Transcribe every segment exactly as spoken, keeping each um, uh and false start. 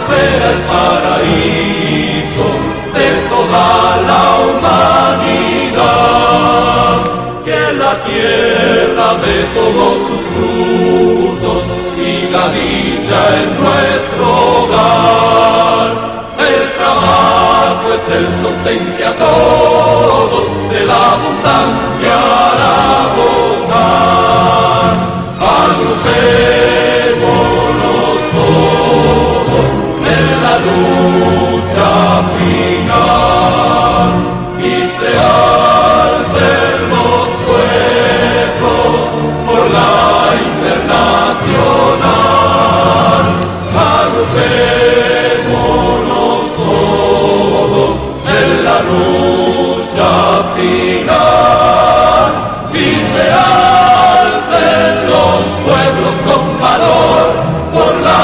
sea el paraíso de toda la humanidad, que la tierra de todos sus frutos y la dicha en nuestro hogar. El trabajo es el sostén que a todos de la abundancia hará gozar. Agrupémonos todos en la lucha final y se alcen los pueblos por la internacional. Agrupémonos todos en la lucha final y se alcen los pueblos con valor por la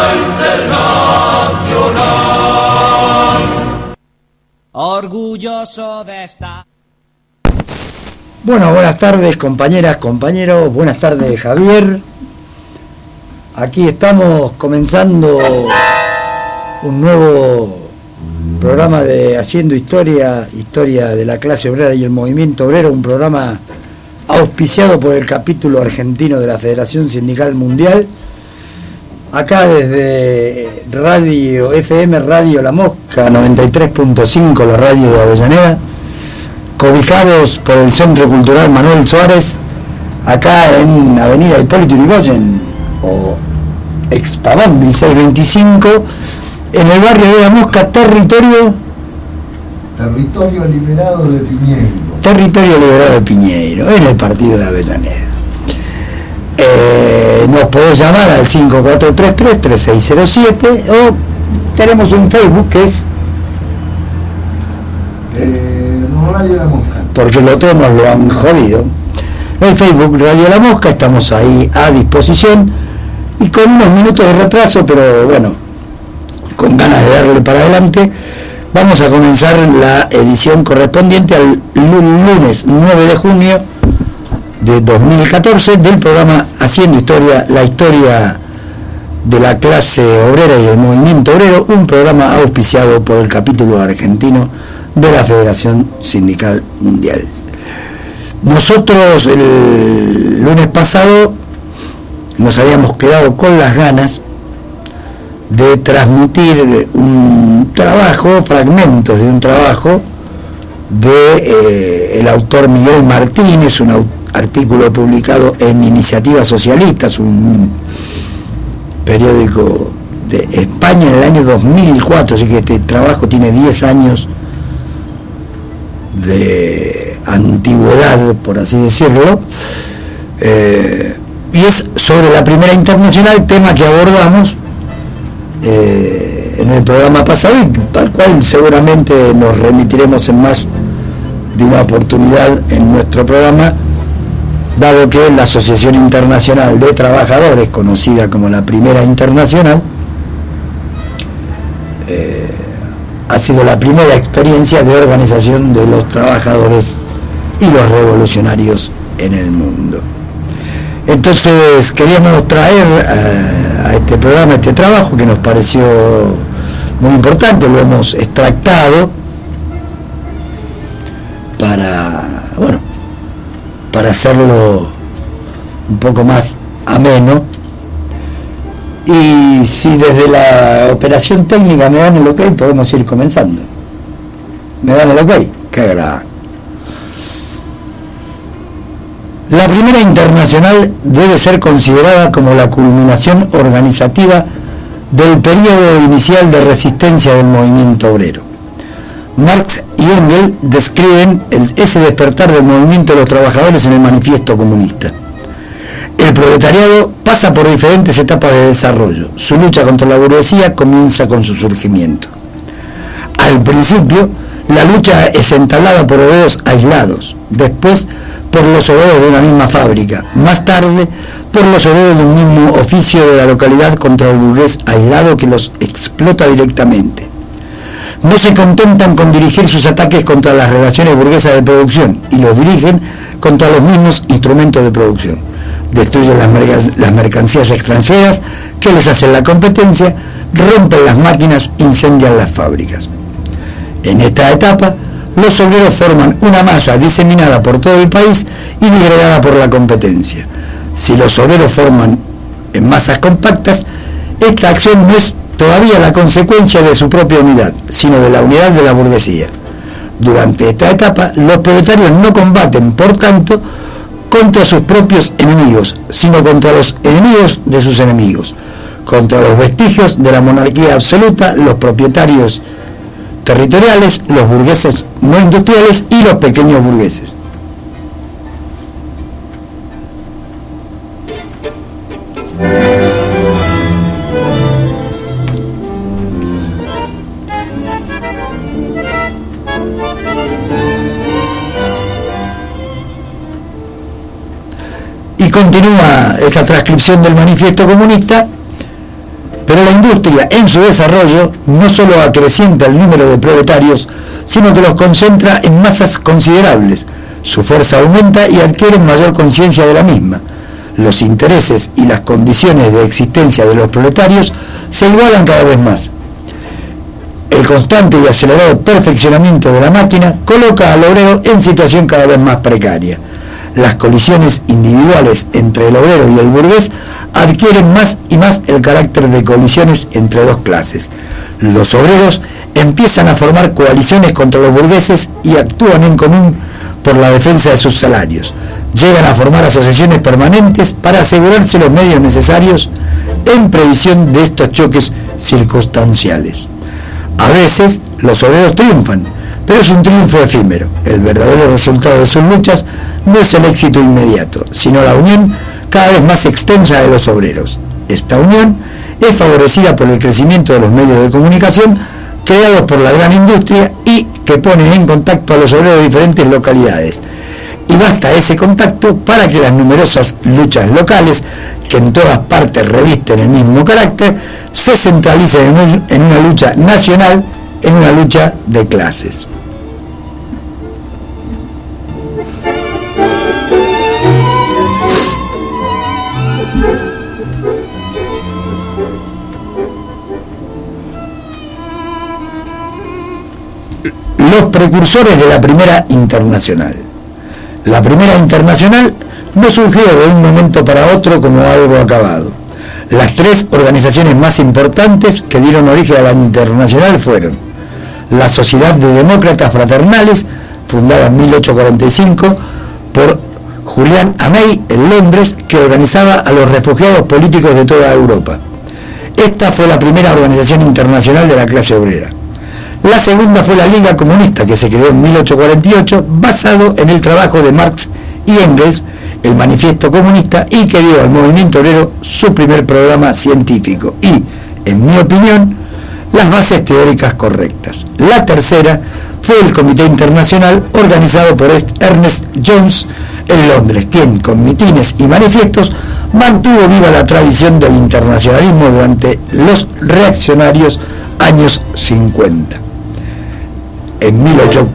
internacional. Orgulloso de estar. Bueno, buenas tardes compañeras, compañeros, buenas tardes Javier. Aquí estamos comenzando un nuevo programa de Haciendo Historia, historia de la clase obrera y el movimiento obrero, un programa auspiciado por el capítulo argentino de la Federación Sindical Mundial. Acá desde Radio F M, Radio La Mosca, noventa y tres punto cinco, la radio de Avellaneda, cobijados por el Centro Cultural Manuel Suárez, acá en Avenida Hipólito Yrigoyen, o Expaván mil seiscientos veinticinco, en el barrio de La Mosca, territorio... Territorio Liberado de Piñeiro. Territorio Liberado de Piñeiro, en el partido de Avellaneda. Eh, nos podés llamar al cinco cuatro tres tres, tres seis cero siete o tenemos un Facebook que es... Eh, no, Radio La Mosca. Porque el otro nos lo han jodido. El Facebook Radio La Mosca, estamos ahí a disposición y con unos minutos de retraso, pero bueno, con ganas de darle para adelante, vamos a comenzar la edición correspondiente al lunes nueve de junio de dos mil catorce del programa Haciendo Historia, la historia de la clase obrera y del movimiento obrero, un programa auspiciado por el capítulo argentino de la Federación Sindical Mundial. Nosotros el lunes pasado nos habíamos quedado con las ganas de transmitir un trabajo, fragmentos de un trabajo de eh, el autor Miguel Martínez, un au- artículo publicado en Iniciativas Socialistas, un periódico de España en el año dos mil cuatro, así que este trabajo tiene diez años de antigüedad, por así decirlo, eh, y es sobre la Primera Internacional, tema que abordamos eh, en el programa pasado y al cual seguramente nos remitiremos en más de una oportunidad en nuestro programa, dado que la Asociación Internacional de Trabajadores, conocida como la Primera Internacional, eh, ha sido la primera experiencia de organización de los trabajadores y los revolucionarios en el mundo. Entonces queríamos traer a, a este programa, este trabajo que nos pareció muy importante, lo hemos extractado para, bueno, para hacerlo un poco más ameno. Y si desde la operación técnica me dan el ok, podemos ir comenzando. ¿Me dan el ok? Qué gran. La Primera Internacional debe ser considerada como la culminación organizativa del periodo inicial de resistencia del movimiento obrero. Marx y Engels describen el, ese despertar del movimiento de los trabajadores en el Manifiesto Comunista. El proletariado pasa por diferentes etapas de desarrollo. Su lucha contra la burguesía comienza con su surgimiento. Al principio, la lucha es entablada por obreros aislados, después por los obreros de una misma fábrica, más tarde por los obreros de un mismo oficio de la localidad contra el burgués aislado que los explota directamente. No se contentan con dirigir sus ataques contra las relaciones burguesas de producción y los dirigen contra los mismos instrumentos de producción. Destruyen las, merc- las mercancías extranjeras que les hacen la competencia, rompen las máquinas, incendian las fábricas. En esta etapa, los obreros forman una masa diseminada por todo el país y disgregada por la competencia. Si los obreros forman en masas compactas, esta acción no es todavía la consecuencia de su propia unidad, sino de la unidad de la burguesía. Durante esta etapa, los proletarios no combaten, por tanto, contra sus propios enemigos, sino contra los enemigos de sus enemigos, contra los vestigios de la monarquía absoluta, los propietarios territoriales, los burgueses no industriales y los pequeños burgueses. Y continúa esta transcripción del manifiesto comunista, pero la industria en su desarrollo no solo acrecienta el número de proletarios, sino que los concentra en masas considerables. Su fuerza aumenta y adquieren mayor conciencia de la misma. Los intereses y las condiciones de existencia de los proletarios se igualan cada vez más. El constante y acelerado perfeccionamiento de la máquina coloca al obrero en situación cada vez más precaria. Las colisiones individuales entre el obrero y el burgués adquieren más y más el carácter de colisiones entre dos clases. Los obreros empiezan a formar coaliciones contra los burgueses y actúan en común por la defensa de sus salarios. Llegan a formar asociaciones permanentes para asegurarse los medios necesarios en previsión de estos choques circunstanciales. A veces los obreros triunfan, pero es un triunfo efímero. El verdadero resultado de sus luchas no es el éxito inmediato, sino la unión cada vez más extensa de los obreros. Esta unión es favorecida por el crecimiento de los medios de comunicación creados por la gran industria y que ponen en contacto a los obreros de diferentes localidades. Y basta ese contacto para que las numerosas luchas locales, que en todas partes revisten el mismo carácter, se centralicen en una lucha nacional, en una lucha de clases. Los precursores de la Primera Internacional. La Primera Internacional no surgió de un momento para otro como algo acabado. Las tres organizaciones más importantes que dieron origen a la Internacional fueron la Sociedad de Demócratas Fraternales, fundada en mil ochocientos cuarenta y cinco por Julian Amey en Londres, que organizaba a los refugiados políticos de toda Europa. Esta fue la primera organización internacional de la clase obrera. La segunda fue la Liga Comunista, que se creó en mil ochocientos cuarenta y ocho, basado en el trabajo de Marx y Engels, el Manifiesto Comunista, y que dio al movimiento obrero su primer programa científico y, en mi opinión, las bases teóricas correctas. La tercera fue el Comité Internacional, organizado por Ernest Jones en Londres, quien, con mitines y manifiestos, mantuvo viva la tradición del internacionalismo durante los reaccionarios años cincuenta. En mil ochocientos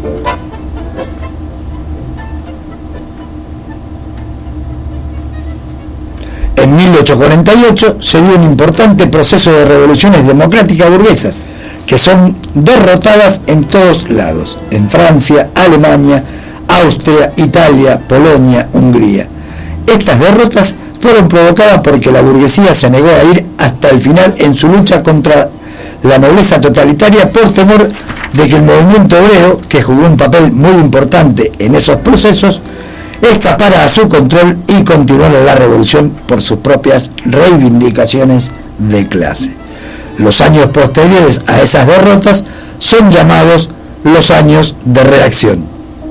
En mil ochocientos cuarenta y ocho se dio un importante proceso de revoluciones democráticas burguesas, que son derrotadas en todos lados, en Francia, Alemania, Austria, Italia, Polonia, Hungría. Estas derrotas fueron provocadas porque la burguesía se negó a ir hasta el final en su lucha contra la nobleza totalitaria por temor de que el movimiento obrero, que jugó un papel muy importante en esos procesos, escapara a su control y continuara la revolución por sus propias reivindicaciones de clase. Los años posteriores a esas derrotas son llamados los años de reacción.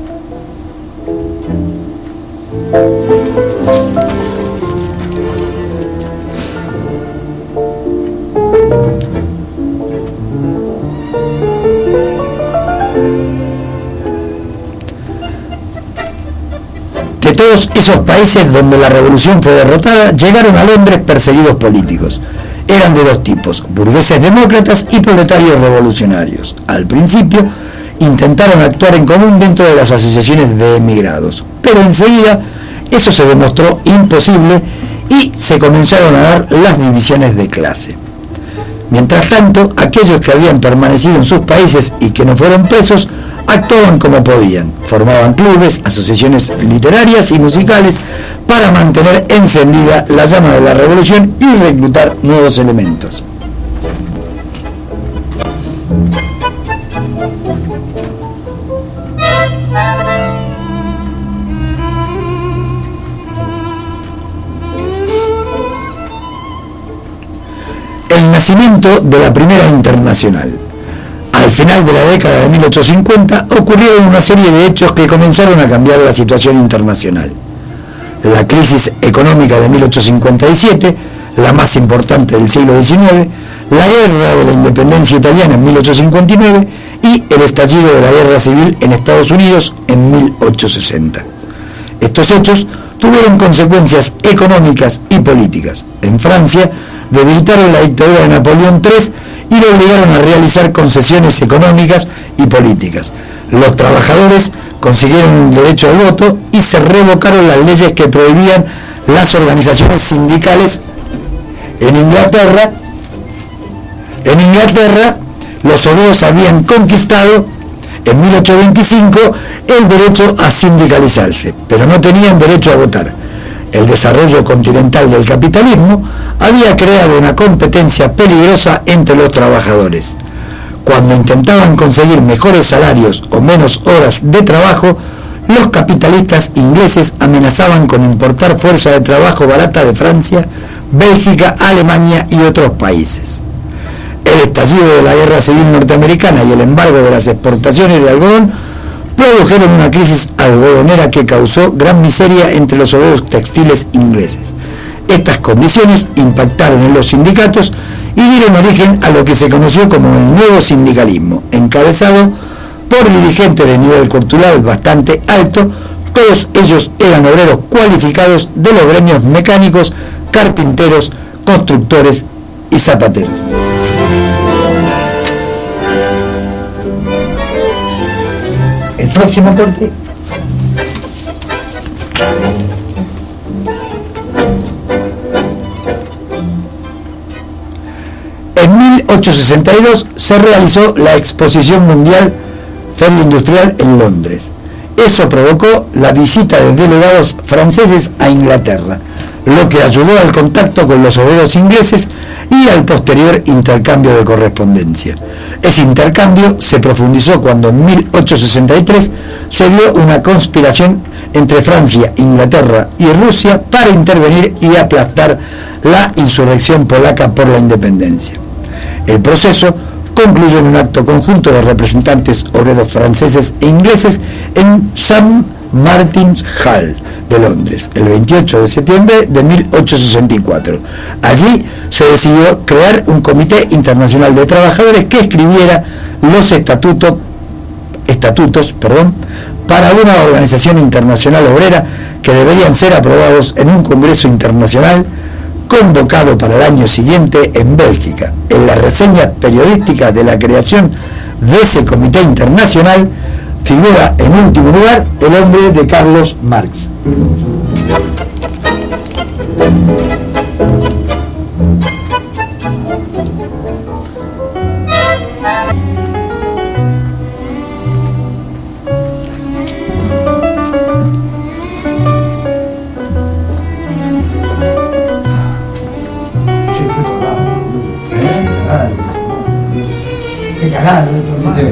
De todos esos países donde la revolución fue derrotada, llegaron a Londres perseguidos políticos. Eran de dos tipos, burgueses demócratas y proletarios revolucionarios. Al principio, intentaron actuar en común dentro de las asociaciones de emigrados, pero enseguida eso se demostró imposible y se comenzaron a dar las divisiones de clase. Mientras tanto, aquellos que habían permanecido en sus países y que no fueron presos, actuaban como podían, formaban clubes, asociaciones literarias y musicales para mantener encendida la llama de la revolución y reclutar nuevos elementos. El nacimiento de la Primera Internacional. Al final de la década de mil ochocientos cincuenta ocurrieron una serie de hechos que comenzaron a cambiar la situación internacional. La crisis económica de mil ochocientos cincuenta y siete, la más importante del siglo diecinueve, la guerra de la independencia italiana en mil ochocientos cincuenta y nueve y el estallido de la guerra civil en Estados Unidos en mil ochocientos sesenta. Estos hechos tuvieron consecuencias económicas y políticas. En Francia, debilitaron la dictadura de Napoleón tercero y lo obligaron a realizar concesiones económicas y políticas. Los trabajadores consiguieron el derecho al voto y se revocaron las leyes que prohibían las organizaciones sindicales. En Inglaterra, en Inglaterra, los obreros habían conquistado en mil ochocientos veinticinco el derecho a sindicalizarse, pero no tenían derecho a votar. El desarrollo continental del capitalismo había creado una competencia peligrosa entre los trabajadores. Cuando intentaban conseguir mejores salarios o menos horas de trabajo, los capitalistas ingleses amenazaban con importar fuerza de trabajo barata de Francia, Bélgica, Alemania y otros países. El estallido de la guerra civil norteamericana y el embargo de las exportaciones de algodón produjeron una crisis algodonera que causó gran miseria entre los obreros textiles ingleses. Estas condiciones impactaron en los sindicatos y dieron origen a lo que se conoció como el nuevo sindicalismo, encabezado por dirigentes de nivel cultural bastante alto. Todos ellos eran obreros cualificados de los gremios mecánicos, carpinteros, constructores y zapateros. El próximo corte. En mil ochocientos sesenta y dos se realizó la Exposición Mundial Feria Industrial en Londres. Eso provocó la visita de delegados franceses a Inglaterra, lo que ayudó al contacto con los obreros ingleses y al posterior intercambio de correspondencia. Ese intercambio se profundizó cuando en mil ochocientos sesenta y tres se dio una conspiración entre Francia, Inglaterra y Rusia para intervenir y aplastar la insurrección polaca por la independencia. El proceso concluyó en un acto conjunto de representantes obreros franceses e ingleses en Saint Martin's Hall de Londres, el veintiocho de septiembre de mil ochocientos sesenta y cuatro. Allí se decidió crear un comité internacional de trabajadores que escribiera los estatutos, estatutos perdón, para una organización internacional obrera que deberían ser aprobados en un congreso internacional convocado para el año siguiente en Bélgica. En la reseña periodística de la creación de ese comité internacional figura en último lugar el nombre de Carlos Marx. Qué cagado, ¿eh?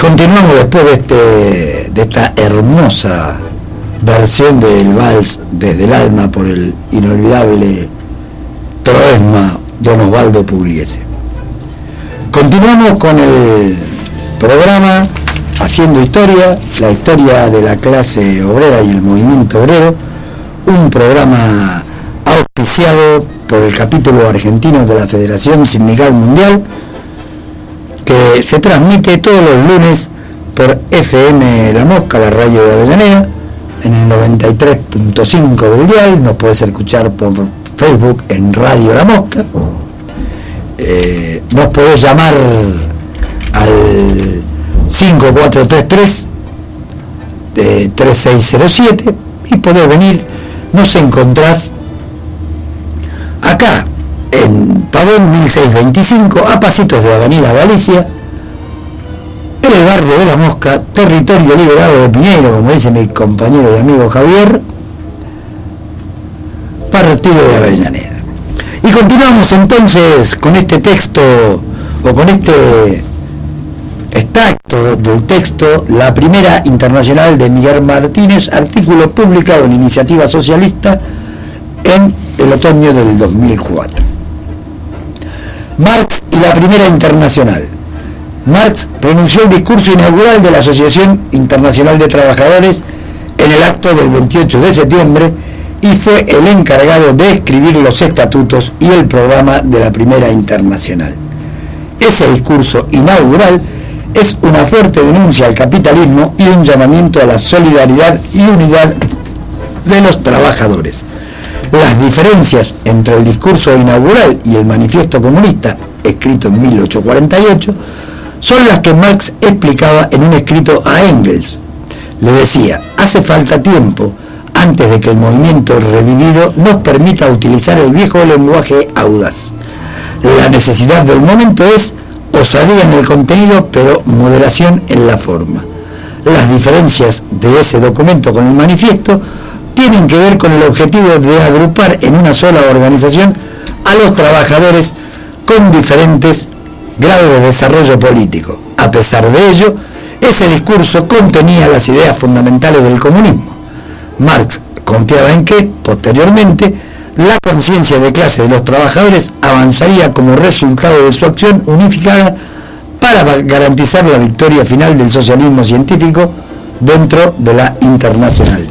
continuamos después de, este, de esta hermosa versión del vals Desde el alma por el inolvidable Troesma Don Osvaldo Pugliese. Continuamos con el programa Haciendo Historia, la historia de la clase obrera y el movimiento obrero, un programa auspiciado por el capítulo argentino de la Federación Sindical Mundial, que se transmite todos los lunes por F M La Mosca, la radio de Avellaneda, en el noventa y tres punto cinco del dial. Nos podés escuchar por Facebook en Radio La Mosca. Eh, nos podés llamar al cinco cuatro tres tres tres seis cero siete y podés venir. Nos encontrás acá en Pavón mil seiscientos veinticinco, a pasitos de Avenida Galicia, en el barrio de La Mosca, territorio liberado de Piñeiro, como dice mi compañero y amigo Javier, partido de Avellaneda. Y continuamos entonces con este texto, o con este extracto del texto, La Primera Internacional de Miguel Martínez, artículo publicado en Iniciativa Socialista en el otoño del dos mil cuatro. Marx y la Primera Internacional. Marx pronunció el discurso inaugural de la Asociación Internacional de Trabajadores en el acto del veintiocho de septiembre y fue el encargado de escribir los estatutos y el programa de la Primera Internacional. Ese discurso inaugural es una fuerte denuncia al capitalismo y un llamamiento a la solidaridad y unidad de los trabajadores. Las diferencias entre el discurso inaugural y el manifiesto comunista, escrito en mil ochocientos cuarenta y ocho, son las que Marx explicaba en un escrito a Engels. Le decía: hace falta tiempo antes de que el movimiento revivido nos permita utilizar el viejo lenguaje audaz. La necesidad del momento es osadía en el contenido, pero moderación en la forma. Las diferencias de ese documento con el manifiesto tienen que ver con el objetivo de agrupar en una sola organización a los trabajadores con diferentes grados de desarrollo político. A pesar de ello, ese discurso contenía las ideas fundamentales del comunismo. Marx confiaba en que, posteriormente, la conciencia de clase de los trabajadores avanzaría como resultado de su acción unificada para garantizar la victoria final del socialismo científico dentro de la Internacional.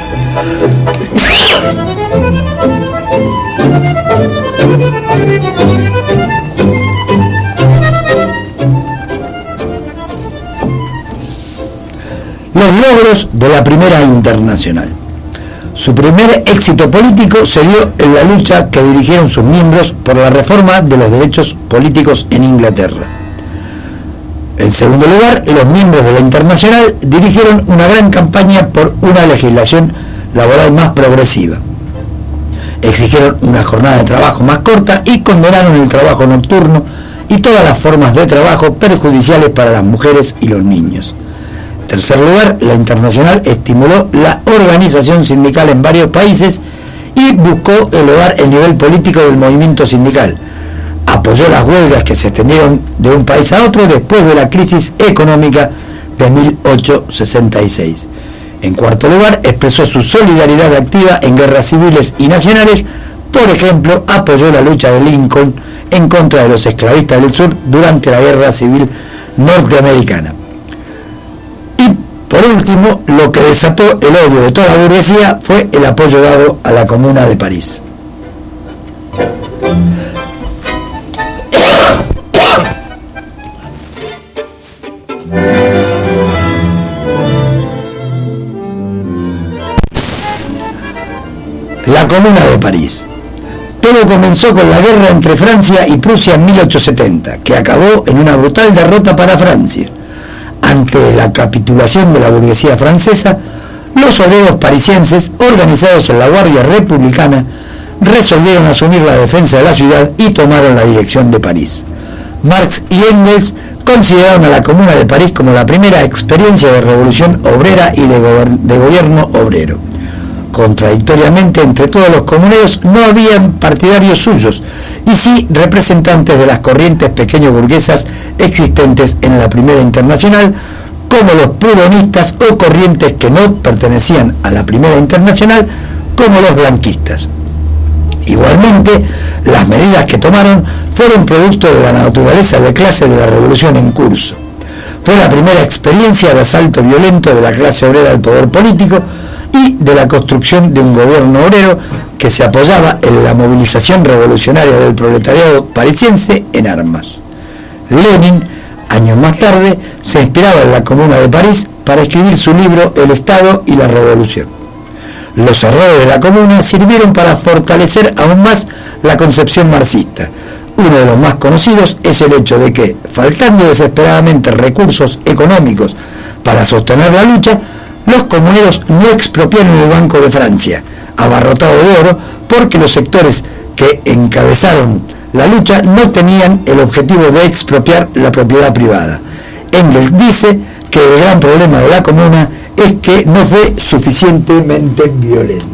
Los logros de la Primera Internacional. Su primer éxito político se dio en la lucha que dirigieron sus miembros por la reforma de los derechos políticos en Inglaterra. En segundo lugar, los miembros de la Internacional dirigieron una gran campaña por una legislación laboral más progresiva. Exigieron una jornada de trabajo más corta y condenaron el trabajo nocturno y todas las formas de trabajo perjudiciales para las mujeres y los niños. En tercer lugar, la Internacional estimuló la organización sindical en varios países y buscó elevar el nivel político del movimiento sindical. Apoyó las huelgas que se extendieron de un país a otro después de la crisis económica de mil ochocientos sesenta y seis. En cuarto lugar, expresó su solidaridad activa en guerras civiles y nacionales. Por ejemplo, apoyó la lucha de Lincoln en contra de los esclavistas del sur durante la Guerra Civil Norteamericana. Y, por último, lo que desató el odio de toda la burguesía fue el apoyo dado a la Comuna de París. La Comuna de París. Todo comenzó con la guerra entre Francia y Prusia en mil ochocientos setenta, que acabó en una brutal derrota para Francia. Ante la capitulación de la burguesía francesa, los obreros parisienses, organizados en la Guardia Republicana, resolvieron asumir la defensa de la ciudad y tomaron la dirección de París. Marx y Engels consideraron a la Comuna de París como la primera experiencia de revolución obrera y de, go- de gobierno obrero. Contradictoriamente, entre todos los comuneros no habían partidarios suyos, y sí representantes de las corrientes pequeño burguesas existentes en la Primera Internacional, como los prudenistas o corrientes que no pertenecían a la Primera Internacional, como los blanquistas. Igualmente, las medidas que tomaron fueron producto de la naturaleza de clase de la revolución en curso. Fue la primera experiencia de asalto violento de la clase obrera al poder político y de la construcción de un gobierno obrero que se apoyaba en la movilización revolucionaria del proletariado parisiense en armas. Lenin, años más tarde, se inspiraba en la Comuna de París para escribir su libro El Estado y la Revolución. Los errores de la Comuna sirvieron para fortalecer aún más la concepción marxista. Uno de los más conocidos es el hecho de que, faltando desesperadamente recursos económicos para sostener la lucha, los comuneros no expropiaron el Banco de Francia, abarrotado de oro, porque los sectores que encabezaron la lucha no tenían el objetivo de expropiar la propiedad privada. Engels dice que el gran problema de la Comuna es que no fue suficientemente violenta.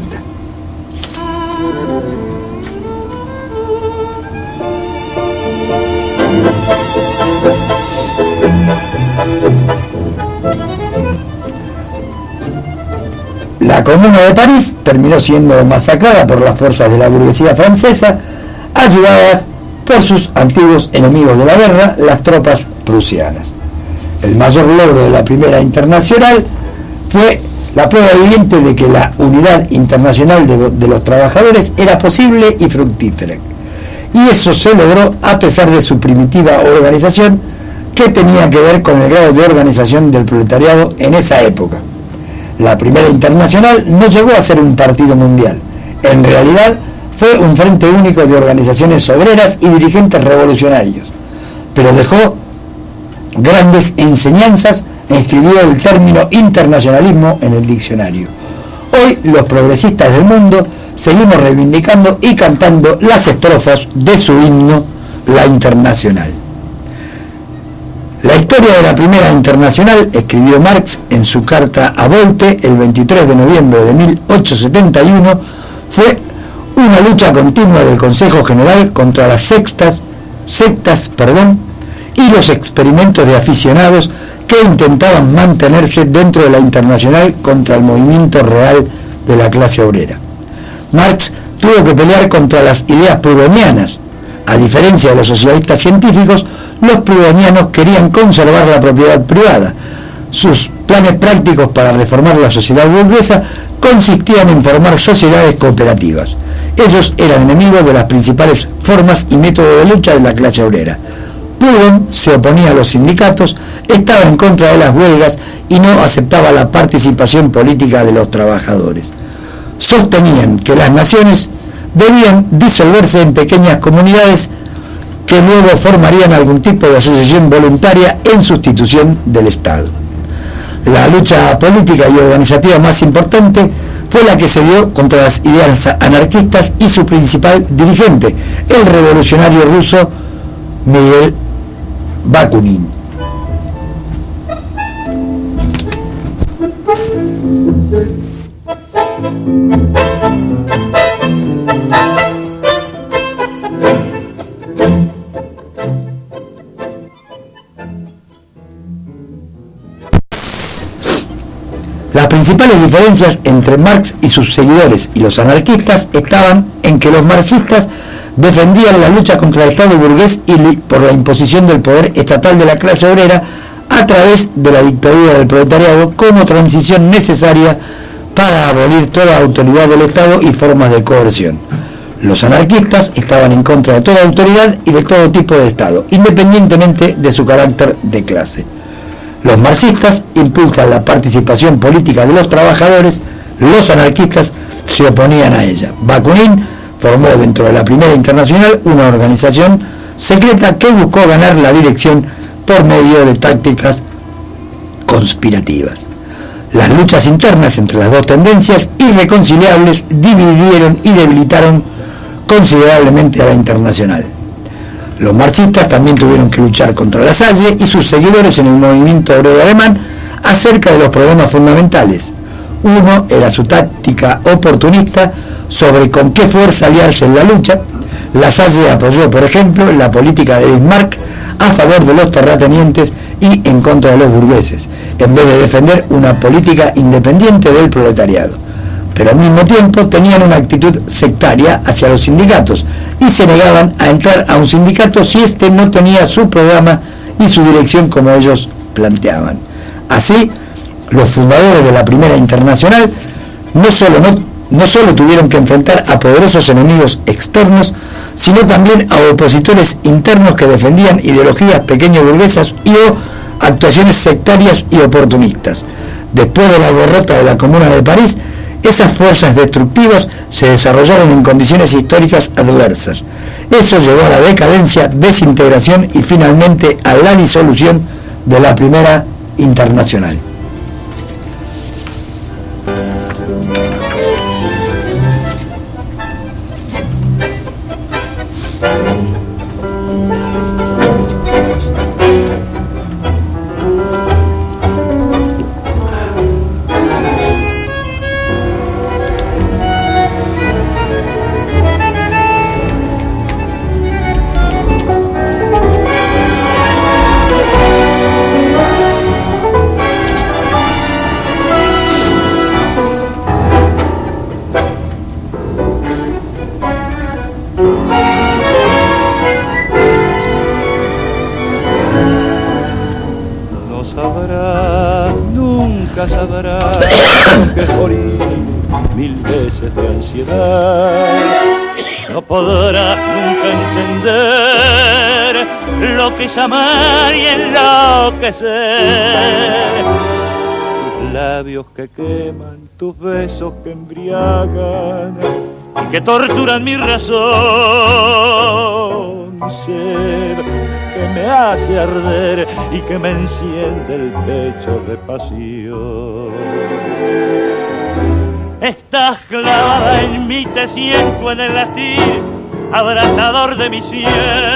La Comuna de París terminó siendo masacrada por las fuerzas de la burguesía francesa, ayudadas por sus antiguos enemigos de la guerra, las tropas prusianas. El mayor logro de la Primera Internacional fue la prueba evidente de que la unidad internacional de, de los trabajadores era posible y fructífera. Y eso se logró a pesar de su primitiva organización, que tenía que ver con el grado de organización del proletariado en esa época. La Primera Internacional no llegó a ser un partido mundial. En realidad, fue un frente único de organizaciones obreras y dirigentes revolucionarios. Pero dejó grandes enseñanzas e inscribió el término internacionalismo en el diccionario. Hoy, los progresistas del mundo seguimos reivindicando y cantando las estrofas de su himno, la Internacional. La historia de la Primera Internacional, escribió Marx en su carta a Bolte el veintitrés de noviembre de mil ochocientos setenta y uno, fue una lucha continua del Consejo General contra las sextas, sectas perdón, y los experimentos de aficionados que intentaban mantenerse dentro de la Internacional contra el movimiento real de la clase obrera. Marx tuvo que pelear contra las ideas proudhonianas. A diferencia de los socialistas científicos, los proudhonianos querían conservar la propiedad privada. Sus planes prácticos para reformar la sociedad burguesa consistían en formar sociedades cooperativas. Ellos eran enemigos de las principales formas y métodos de lucha de la clase obrera. Proudhon se oponía a los sindicatos, estaba en contra de las huelgas y no aceptaba la participación política de los trabajadores. Sostenían que las naciones debían disolverse en pequeñas comunidades que luego formarían algún tipo de asociación voluntaria en sustitución del Estado. La lucha política y organizativa más importante fue la que se dio contra las ideas anarquistas y su principal dirigente, el revolucionario ruso Miguel Bakunin. Las principales diferencias entre Marx y sus seguidores y los anarquistas estaban en que los marxistas defendían la lucha contra el Estado burgués y por la imposición del poder estatal de la clase obrera a través de la dictadura del proletariado como transición necesaria para abolir toda autoridad del Estado y formas de coerción. Los anarquistas estaban en contra de toda autoridad y de todo tipo de Estado, independientemente de su carácter de clase. Los marxistas impulsan la participación política de los trabajadores, los anarquistas se oponían a ella. Bakunin formó dentro de la Primera Internacional una organización secreta que buscó ganar la dirección por medio de tácticas conspirativas. Las luchas internas entre las dos tendencias irreconciliables dividieron y debilitaron considerablemente a la Internacional. Los marxistas también tuvieron que luchar contra la Salle y sus seguidores en el movimiento obrero alemán acerca de los problemas fundamentales. Uno era su táctica oportunista sobre con qué fuerza aliarse en la lucha. Lasalle apoyó, por ejemplo, la política de Bismarck a favor de los terratenientes y en contra de los burgueses, en vez de defender una política independiente del proletariado. Pero al mismo tiempo tenían una actitud sectaria hacia los sindicatos y se negaban a entrar a un sindicato si éste no tenía su programa y su dirección como ellos planteaban. Así, los fundadores de la Primera Internacional no solo, no, no solo tuvieron que enfrentar a poderosos enemigos externos, sino también a opositores internos que defendían ideologías pequeño burguesas y o actuaciones sectarias y oportunistas. Después de la derrota de la Comuna de París, esas fuerzas destructivas se desarrollaron en condiciones históricas adversas. Eso llevó a la decadencia, desintegración y finalmente a la disolución de la Primera Internacional. Amar y enloquecer, tus labios que queman, tus besos que embriagan y que torturan mi razón, sed que me hace arder y que me enciende el pecho de pasión. Estás clavada en mí, te siento en el latir abrasador de mi sienes.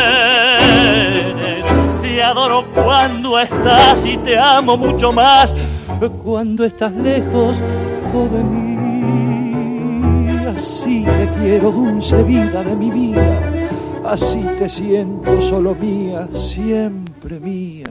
Te adoro cuando estás y te amo mucho más cuando estás lejos de mí. Así te quiero, dulce vida de mi vida, así te siento solo mía, siempre mía.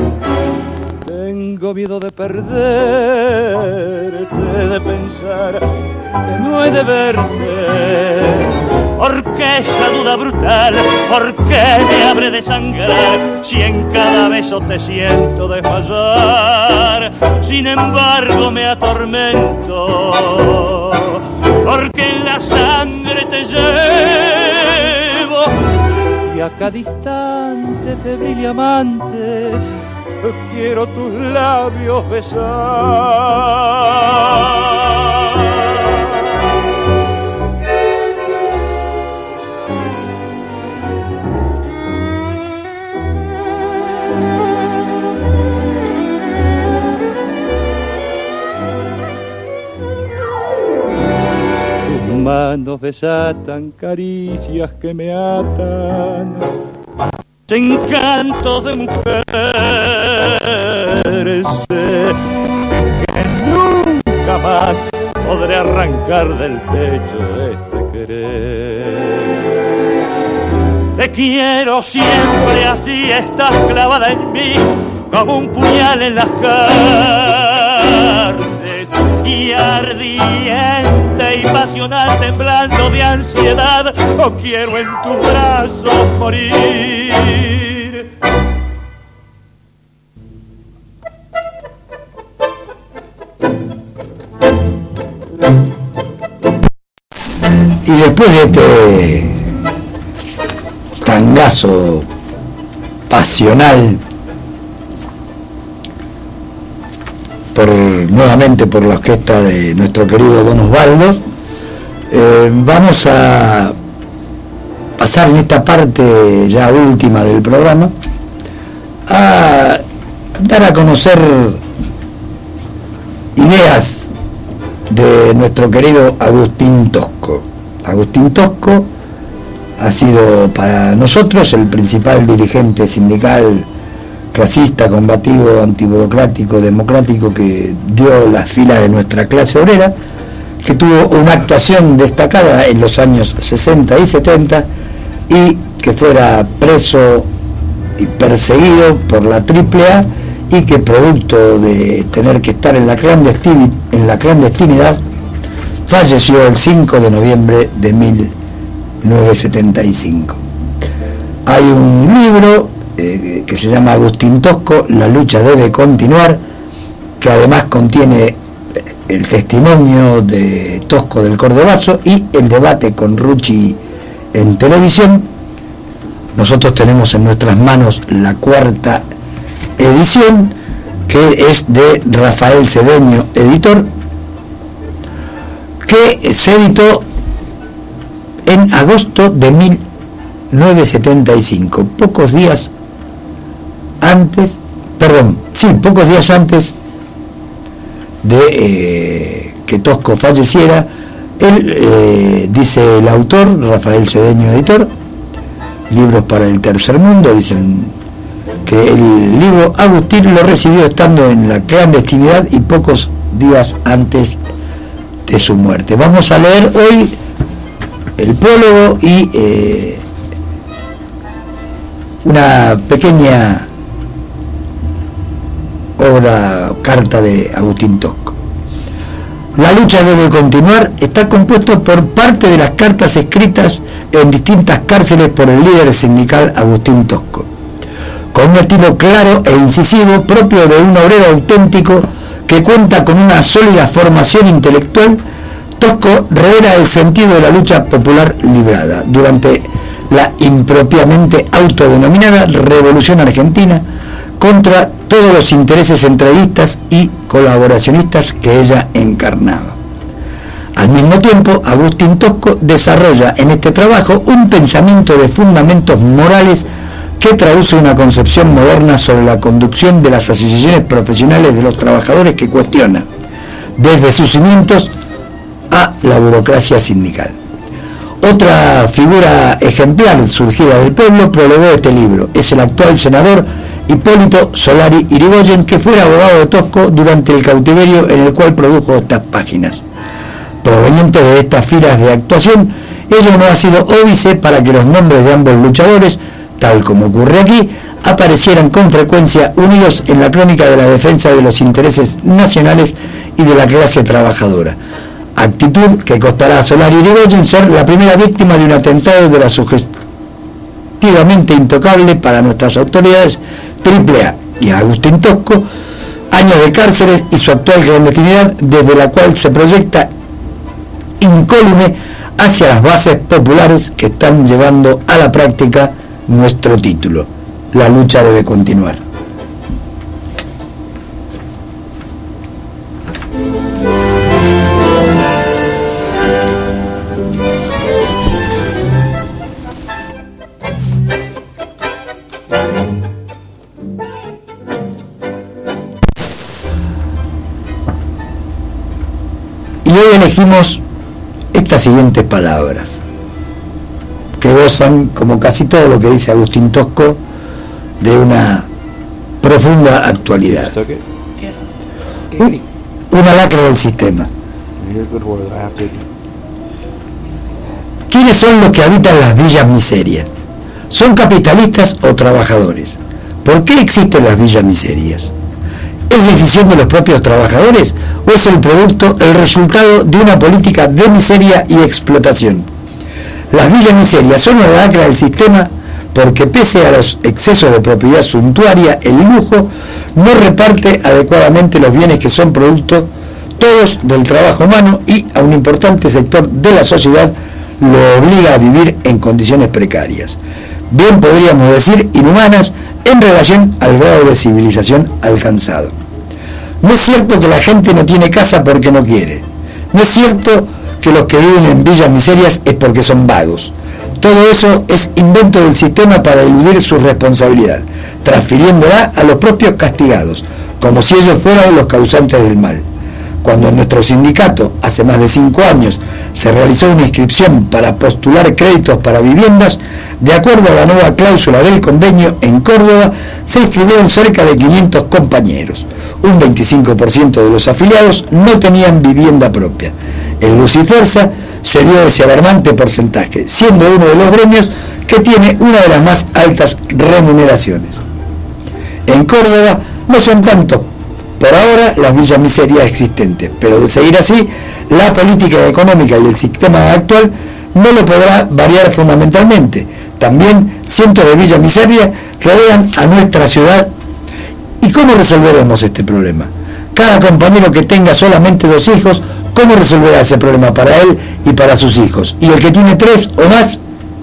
Tengo miedo de perderte, de pensar que no he de verte. ¿Por qué esa duda brutal? ¿Por qué me habré de sangrar? Si en cada beso te siento desmayar, sin embargo me atormento, porque en la sangre te llevo y a cada instante febril y amante quiero tus labios besar. Manos desatan caricias que me atan, encantos de mujer, sé que nunca más podré arrancar del pecho este querer. Te quiero siempre así, estás clavada en mí como un puñal en las carnes, y ardiente y pasional, temblando de ansiedad, o quiero en tus brazos morir. Y después de este tangazo pasional, por, nuevamente por la orquesta de nuestro querido Don Osvaldo, eh, vamos a pasar en esta parte ya última del programa a dar a conocer ideas de nuestro querido Agustín Tosco. Agustín Tosco ha sido para nosotros el principal dirigente sindical clasista, combativo, antiburocrático, democrático que dio las filas de nuestra clase obrera, que tuvo una actuación destacada en los años sesenta y setenta y que fuera preso y perseguido por la triple A y que producto de tener que estar en la, clandestin en la clandestinidad falleció el cinco de noviembre de mil novecientos setenta y cinco. Hay un libro eh, que se llama Agustín Tosco, La lucha debe continuar, que además contiene el testimonio de Tosco del Cordobazo y el debate con Rucci en televisión. Nosotros tenemos en nuestras manos la cuarta edición, que es de Rafael Cedeño, editor, que se editó en agosto de mil novecientos setenta y cinco, pocos días antes, perdón, sí, pocos días antes de eh, que Tosco falleciera. Él, eh, dice el autor, Rafael Cedeño, editor, Libros para el Tercer Mundo, dicen que el libro Agustín lo recibió estando en la clandestinidad y pocos días antes de su muerte. Vamos a leer hoy el prólogo y eh, una pequeña obra, carta de Agustín Tosco. La lucha debe continuar está compuesto por parte de las cartas escritas en distintas cárceles por el líder sindical Agustín Tosco. Con un estilo claro e incisivo propio de un obrero auténtico que cuenta con una sólida formación intelectual, Tosco revela el sentido de la lucha popular librada durante la impropiamente autodenominada Revolución Argentina contra todos los intereses centralistas y colaboracionistas que ella encarnaba. Al mismo tiempo, Agustín Tosco desarrolla en este trabajo un pensamiento de fundamentos morales que traduce una concepción moderna sobre la conducción de las asociaciones profesionales de los trabajadores que cuestiona, desde sus cimientos a la burocracia sindical. Otra figura ejemplar surgida del pueblo prologó este libro. Es el actual senador Hipólito Solari Irigoyen, que fue abogado de Tosco durante el cautiverio en el cual produjo estas páginas. Proveniente de estas filas de actuación, ello no ha sido óbice para que los nombres de ambos luchadores, tal como ocurre aquí, aparecieran con frecuencia unidos en la crónica de la defensa de los intereses nacionales y de la clase trabajadora. Actitud que costará a Solari Irigoyen ser la primera víctima de un atentado de la sugestivamente intocable para nuestras autoridades triple A, y a Agustín Tosco años de cárceles y su actual clandestinidad, desde la cual se proyecta incólume hacia las bases populares que están llevando a la práctica nuestro título. La lucha debe continuar. Y hoy elegimos estas siguientes palabras, que gozan, como casi todo lo que dice Agustín Tosco, de una profunda actualidad. Un, una lacra del sistema. ¿Quiénes son los que habitan las villas miserias? ¿Son capitalistas o trabajadores? ¿Por qué existen las villas miserias? ¿Es decisión de los propios trabajadores o es el producto, el resultado de una política de miseria y explotación? Las villas miserias son una lacra del sistema porque, pese a los excesos de propiedad suntuaria, el lujo no reparte adecuadamente los bienes que son producto todos del trabajo humano, y a un importante sector de la sociedad lo obliga a vivir en condiciones precarias, bien podríamos decir inhumanas, en relación al grado de civilización alcanzado. No es cierto que la gente no tiene casa porque no quiere. No es cierto que los que viven en villas miserias es porque son vagos. Todo eso es invento del sistema para eludir su responsabilidad, transfiriéndola a los propios castigados, como si ellos fueran los causantes del mal. Cuando en nuestro sindicato, hace más de cinco años, se realizó una inscripción para postular créditos para viviendas, de acuerdo a la nueva cláusula del convenio, en Córdoba se inscribieron cerca de quinientos compañeros. Un veinticinco por ciento de los afiliados no tenían vivienda propia. En Luz y Fuerza se dio ese alarmante porcentaje, siendo uno de los gremios que tiene una de las más altas remuneraciones. En Córdoba no son tanto por ahora las villas miserias existentes, pero de seguir así, la política económica y el sistema actual no lo podrá variar fundamentalmente. También cientos de villas miserias rodean a nuestra ciudad. ¿Y cómo resolveremos este problema? Cada compañero que tenga solamente dos hijos, ¿cómo resolverá ese problema para él y para sus hijos? Y el que tiene tres o más.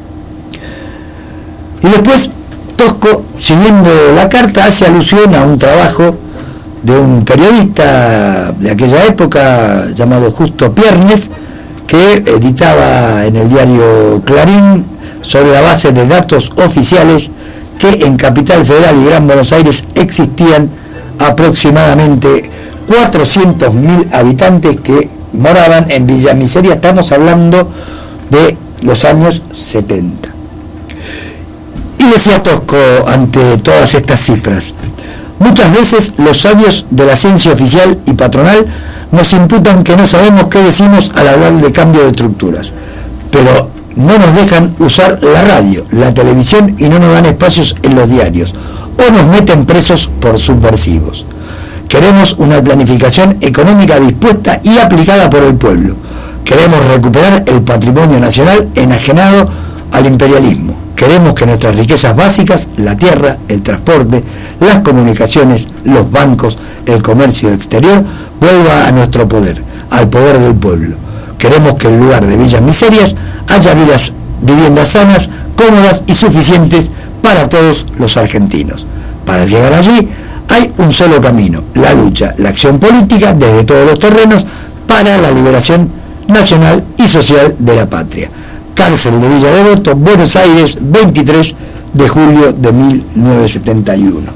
Y después Tosco, siguiendo la carta, hace alusión a un trabajo de un periodista de aquella época llamado Justo Piernes, que editaba en el diario Clarín sobre la base de datos oficiales que en Capital Federal y Gran Buenos Aires existían aproximadamente cuatrocientos mil habitantes que moraban en Villa Miseria. Estamos hablando de los años setenta. Y decía Tosco ante todas estas cifras: muchas veces los sabios de la ciencia oficial y patronal nos imputan que no sabemos qué decimos al hablar de cambio de estructuras, pero no nos dejan usar la radio, la televisión y no nos dan espacios en los diarios, o nos meten presos por subversivos. Queremos una planificación económica dispuesta y aplicada por el pueblo. Queremos recuperar el patrimonio nacional enajenado al imperialismo. Queremos que nuestras riquezas básicas, la tierra, el transporte, las comunicaciones, los bancos, el comercio exterior, vuelva a nuestro poder, al poder del pueblo. Queremos que en lugar de villas miserias haya vidas, viviendas sanas, cómodas y suficientes para todos los argentinos. Para llegar allí hay un solo camino: la lucha, la acción política desde todos los terrenos para la liberación nacional y social de la patria. Cárcel de Villa Devoto, Buenos Aires, veintitrés de julio de mil novecientos setenta y uno.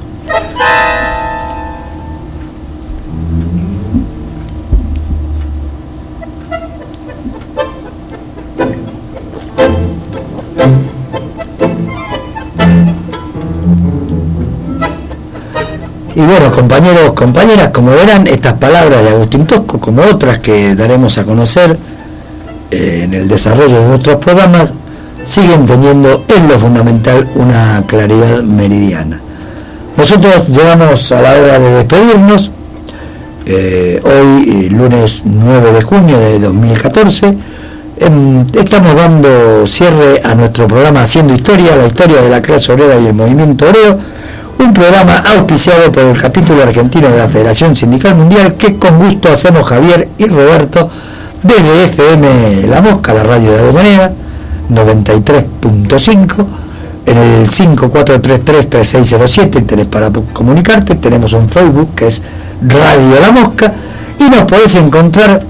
Y bueno, compañeros, compañeras, como verán, estas palabras de Agustín Tosco, como otras que daremos a conocer eh, en el desarrollo de nuestros programas, siguen teniendo en lo fundamental una claridad meridiana. Nosotros llegamos a la hora de despedirnos, eh, hoy, lunes nueve de junio de dos mil catorce, eh, estamos dando cierre a nuestro programa Haciendo Historia, la historia de la clase obrera y el movimiento obrero, un programa auspiciado por el capítulo argentino de la Federación Sindical Mundial, que con gusto hacemos Javier y Roberto desde F M La Mosca, la radio de Avellaneda, noventa y tres punto cinco, en el cinco cuatro tres tres, tres seis cero siete, tenés para comunicarte. Tenemos un Facebook que es Radio La Mosca, y nos podés encontrar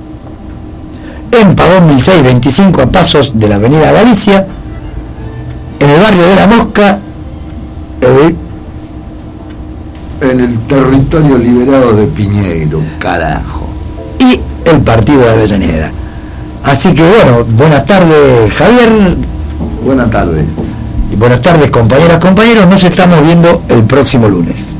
en Pavón mil seiscientos veinticinco, a pasos de la avenida Galicia, en el barrio de La Mosca, el en el territorio liberado de Piñeiro, carajo. Y el partido de Avellaneda. Así que bueno, buenas tardes, Javier. Buenas tardes. Y buenas tardes, compañeras, compañeros. Nos estamos viendo el próximo lunes.